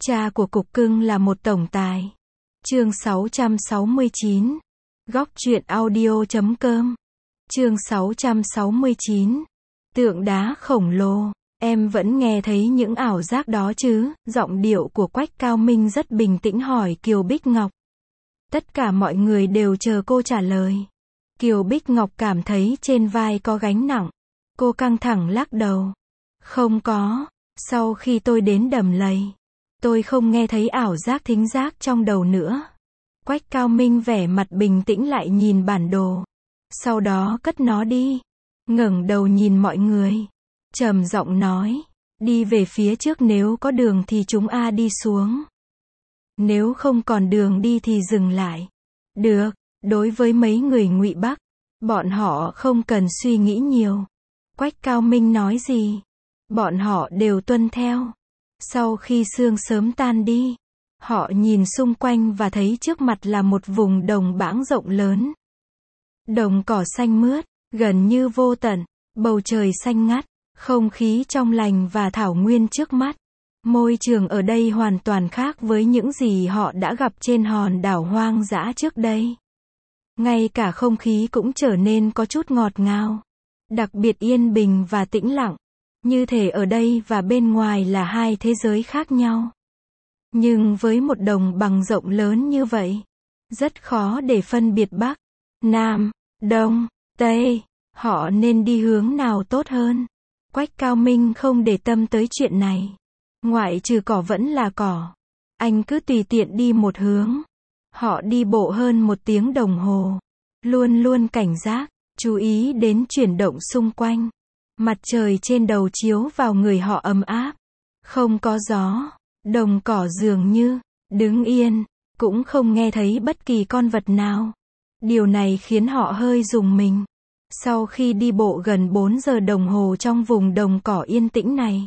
Cha của cục cưng là một tổng tài. Chương 669. Góc truyện audio.com. Chương 669. Tượng đá khổng lồ. Em vẫn nghe thấy những ảo giác đó chứ? Giọng điệu của Quách Cao Minh rất bình tĩnh hỏi Kiều Bích Ngọc. Tất cả mọi người đều chờ cô trả lời. Kiều Bích Ngọc cảm thấy trên vai có gánh nặng. Cô căng thẳng lắc đầu. Không có. Sau khi tôi đến Đầm Lầy, tôi không nghe thấy ảo giác thính giác trong đầu nữa. Quách Cao Minh vẻ mặt bình tĩnh lại nhìn bản đồ. Sau đó cất nó đi. Ngẩng đầu nhìn mọi người. Trầm giọng nói. Đi về phía trước, nếu có đường thì chúng đi xuống. Nếu không còn đường đi thì dừng lại. Được. Đối với mấy người Ngụy Bắc, bọn họ không cần suy nghĩ nhiều. Quách Cao Minh nói gì, bọn họ đều tuân theo. Sau khi sương sớm tan đi, họ nhìn xung quanh và thấy trước mặt là một vùng đồng bãng rộng lớn. Đồng cỏ xanh mướt, gần như vô tận, bầu trời xanh ngắt, không khí trong lành và thảo nguyên trước mắt. Môi trường ở đây hoàn toàn khác với những gì họ đã gặp trên hòn đảo hoang dã trước đây. Ngay cả không khí cũng trở nên có chút ngọt ngào, đặc biệt yên bình và tĩnh lặng. Như thể ở đây và bên ngoài là hai thế giới khác nhau. Nhưng với một đồng bằng rộng lớn như vậy, rất khó để phân biệt Bắc, Nam, Đông, Tây, họ nên đi hướng nào tốt hơn. Quách Cao Minh không để tâm tới chuyện này. Ngoại trừ cỏ vẫn là cỏ. Anh cứ tùy tiện đi một hướng. Họ đi bộ hơn 1 tiếng đồng hồ. Luôn luôn cảnh giác, chú ý đến chuyển động xung quanh. Mặt trời trên đầu chiếu vào người họ ấm áp. Không có gió. Đồng cỏ dường như đứng yên, cũng không nghe thấy bất kỳ con vật nào. Điều này khiến họ hơi rùng mình. Sau khi đi bộ gần 4 giờ đồng hồ trong vùng đồng cỏ yên tĩnh này,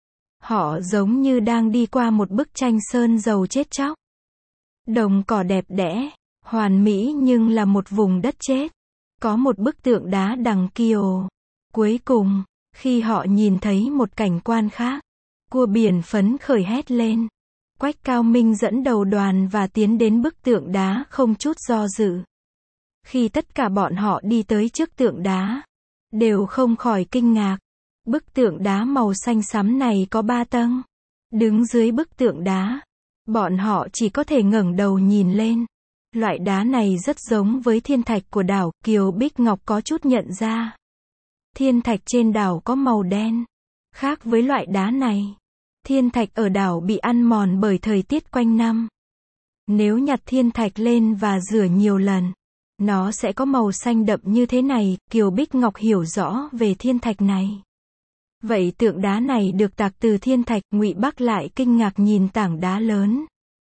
họ giống như đang đi qua một bức tranh sơn dầu chết chóc. Đồng cỏ đẹp đẽ, hoàn mỹ nhưng là một vùng đất chết. Có một bức tượng đá đằng kia. Cuối cùng, khi họ nhìn thấy một cảnh quan khác, cua biển phấn khởi hét lên. Quách Cao Minh dẫn đầu đoàn và tiến đến bức tượng đá không chút do dự. Khi tất cả bọn họ đi tới trước tượng đá, đều không khỏi kinh ngạc. Bức tượng đá màu xanh xám này có 3 tầng. Đứng dưới bức tượng đá, bọn họ chỉ có thể ngẩng đầu nhìn lên. Loại đá này rất giống với thiên thạch của đảo. Kiều Bích Ngọc có chút nhận ra. Thiên thạch trên đảo có màu đen. Khác với loại đá này, thiên thạch ở đảo bị ăn mòn bởi thời tiết quanh năm. Nếu nhặt thiên thạch lên và rửa nhiều lần, nó sẽ có màu xanh đậm như thế này. Kiều Bích Ngọc hiểu rõ về thiên thạch này. Vậy tượng đá này được tạc từ thiên thạch. Ngụy Bắc lại kinh ngạc nhìn tảng đá lớn.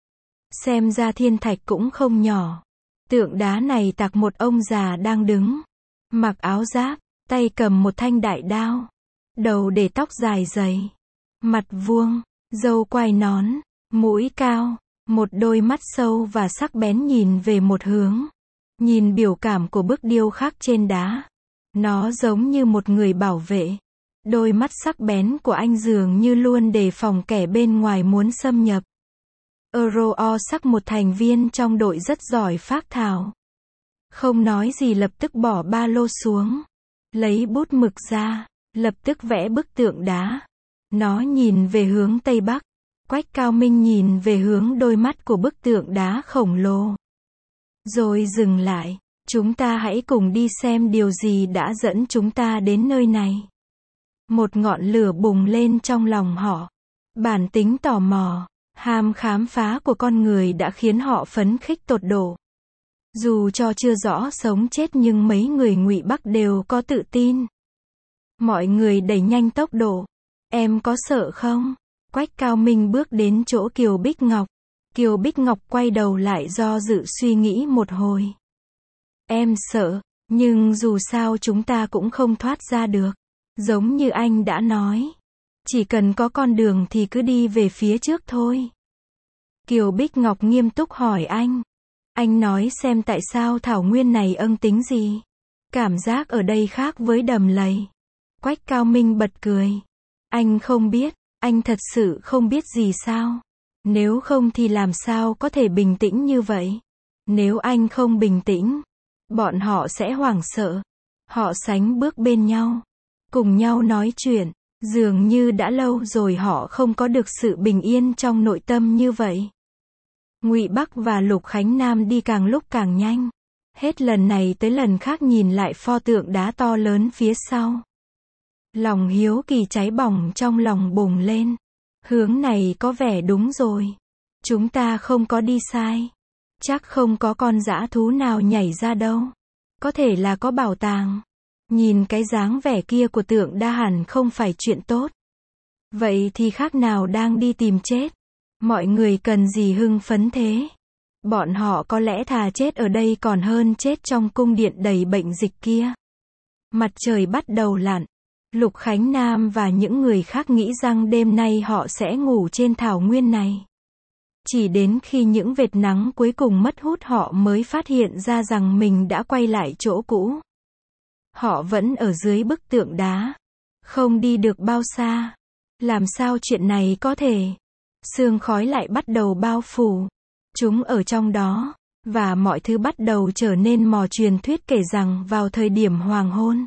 Xem ra thiên thạch cũng không nhỏ. Tượng đá này tạc một ông già đang đứng, mặc áo giáp, tay cầm một thanh đại đao, đầu để tóc dài dày, mặt vuông, râu quai nón, mũi cao, một đôi mắt sâu và sắc bén nhìn về một hướng. Nhìn biểu cảm của bức điêu khắc trên đá, nó giống như một người bảo vệ. Đôi mắt sắc bén của anh dường như luôn đề phòng kẻ bên ngoài muốn xâm nhập. Euro sắc, một thành viên trong đội rất giỏi phác thảo. Không nói gì lập tức bỏ ba lô xuống. Lấy bút mực ra, lập tức vẽ bức tượng đá. Nó nhìn về hướng Tây Bắc. Quách Cao Minh nhìn về hướng đôi mắt của bức tượng đá khổng lồ. Rồi dừng lại. Chúng ta hãy cùng đi xem điều gì đã dẫn chúng ta đến nơi này. Một ngọn lửa bùng lên trong lòng họ. Bản tính tò mò, ham khám phá của con người đã khiến họ phấn khích tột độ. Dù cho chưa rõ sống chết nhưng mấy người Ngụy Bắc đều có tự tin. Mọi người đẩy nhanh tốc độ. Em có sợ không? Quách Cao Minh bước đến chỗ Kiều Bích Ngọc. Kiều Bích Ngọc quay đầu lại do dự suy nghĩ một hồi. Em sợ, nhưng dù sao chúng ta cũng không thoát ra được. Giống như anh đã nói, chỉ cần có con đường thì cứ đi về phía trước thôi. Kiều Bích Ngọc nghiêm túc hỏi anh. Anh nói xem tại sao thảo nguyên này ưng tính gì? Cảm giác ở đây khác với Đầm Lầy. Quách Cao Minh bật cười. Anh không biết, anh thật sự không biết gì sao? Nếu không thì làm sao có thể bình tĩnh như vậy? Nếu anh không bình tĩnh, bọn họ sẽ hoảng sợ. Họ sánh bước bên nhau, cùng nhau nói chuyện. Dường như đã lâu rồi họ không có được sự bình yên trong nội tâm như vậy. Ngụy Bắc và Lục Khánh Nam đi càng lúc càng nhanh. Hết lần này tới lần khác nhìn lại pho tượng đá to lớn phía sau. Lòng hiếu kỳ cháy bỏng trong lòng bùng lên. Hướng này có vẻ đúng rồi. Chúng ta không có đi sai. Chắc không có con dã thú nào nhảy ra đâu. Có thể là có bảo tàng. Nhìn cái dáng vẻ kia của tượng đá hẳn không phải chuyện tốt. Vậy thì khác nào đang đi tìm chết. Mọi người cần gì hưng phấn thế? Bọn họ có lẽ thà chết ở đây còn hơn chết trong cung điện đầy bệnh dịch kia. Mặt trời bắt đầu lặn. Lục Khánh Nam và những người khác nghĩ rằng đêm nay họ sẽ ngủ trên thảo nguyên này. Chỉ đến khi những vệt nắng cuối cùng mất hút họ mới phát hiện ra rằng mình đã quay lại chỗ cũ. Họ vẫn ở dưới bức tượng đá. Không đi được bao xa. Làm sao chuyện này có thể? Sương khói lại bắt đầu bao phủ. Chúng ở trong đó. Và mọi thứ bắt đầu trở nên mò truyền thuyết kể rằng vào thời điểm hoàng hôn,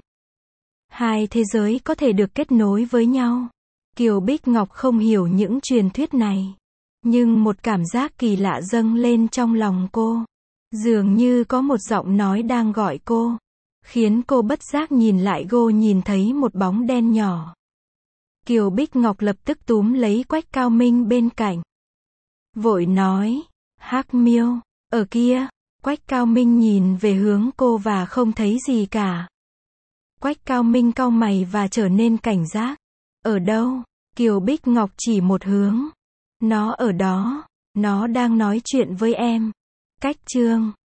hai thế giới có thể được kết nối với nhau. Kiều Bích Ngọc không hiểu những truyền thuyết này. Nhưng một cảm giác kỳ lạ dâng lên trong lòng cô. Dường như có một giọng nói đang gọi cô. Khiến cô bất giác nhìn lại nhìn thấy một bóng đen nhỏ. Kiều Bích Ngọc lập tức túm lấy Quách Cao Minh bên cạnh. Vội nói, Hắc Miêu, ở kia. Quách Cao Minh nhìn về hướng cô và không thấy gì cả. Quách Cao Minh cau mày và trở nên cảnh giác. Ở đâu? Kiều Bích Ngọc chỉ một hướng. Nó ở đó. Nó đang nói chuyện với em. Cách chương